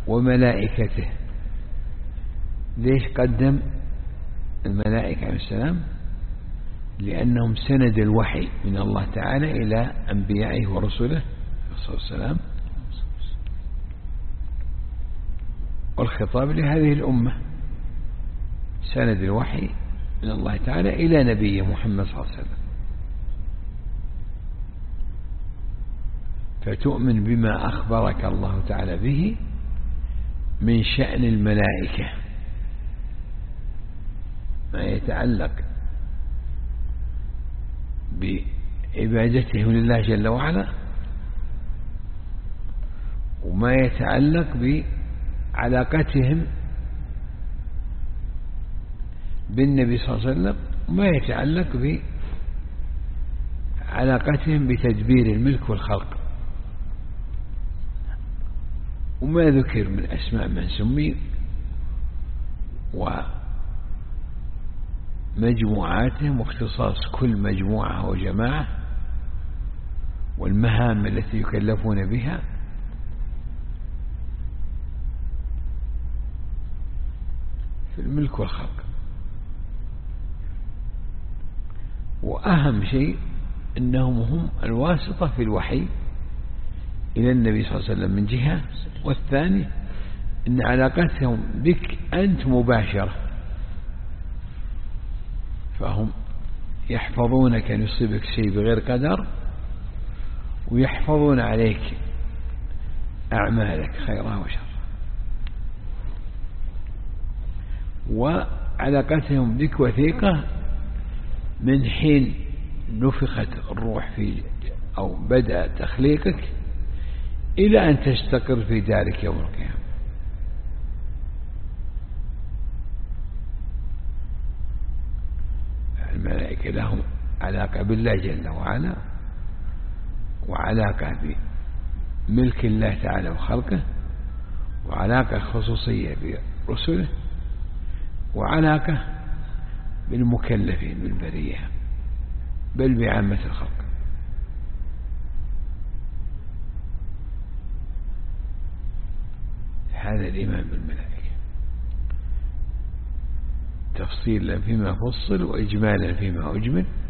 وملائكته. ليش قدم الملائكة عليه السلام؟ لأنهم سند الوحي من الله تعالى إلى أنبيائه ورسله صلى الله عليه وسلم، والخطاب لهذه الأمة، سند الوحي من الله تعالى إلى نبيه محمد صلى الله عليه وسلم. فتؤمن بما أخبرك الله تعالى به من شأن الملائكة، ما يتعلق بعبادتهم لله جل وعلا، وما يتعلق بعلاقتهم بالنبي صلى الله عليه وسلم، وما يتعلق بعلاقتهم بتدبير الملك والخلق، وما ذكر من أسماء من سمي ومجموعاتهم واختصاص كل مجموعة وجماعة والمهام التي يكلفون بها. في الملك والخلق. وأهم شيء أنهم هم الواسطة في الوحي إلى النبي صلى الله عليه وسلم من جهة، والثاني أن علاقتهم بك أنت مباشرة، فهم يحفظونك أن يصيبك شيء بغير قدر، ويحفظون عليك أعمالك خيرها وشرها. وعلاقتهم بك وثيقة من حين نفخت الروح في أو بدأ تخليقك إلى أن تستقر في دارك يوم القيامة. الملائكة لهم علاقة بالله جل وعلا، وعلاقة بملك الله تعالى وخلقه، وعلاقة خصوصية برسله، وعلاقة بالمكلفين بالبرية بل بعامة الخلق. هذا الإيمان بالملائكة تفصيلا فيما فصل وإجمالا فيما أجمل.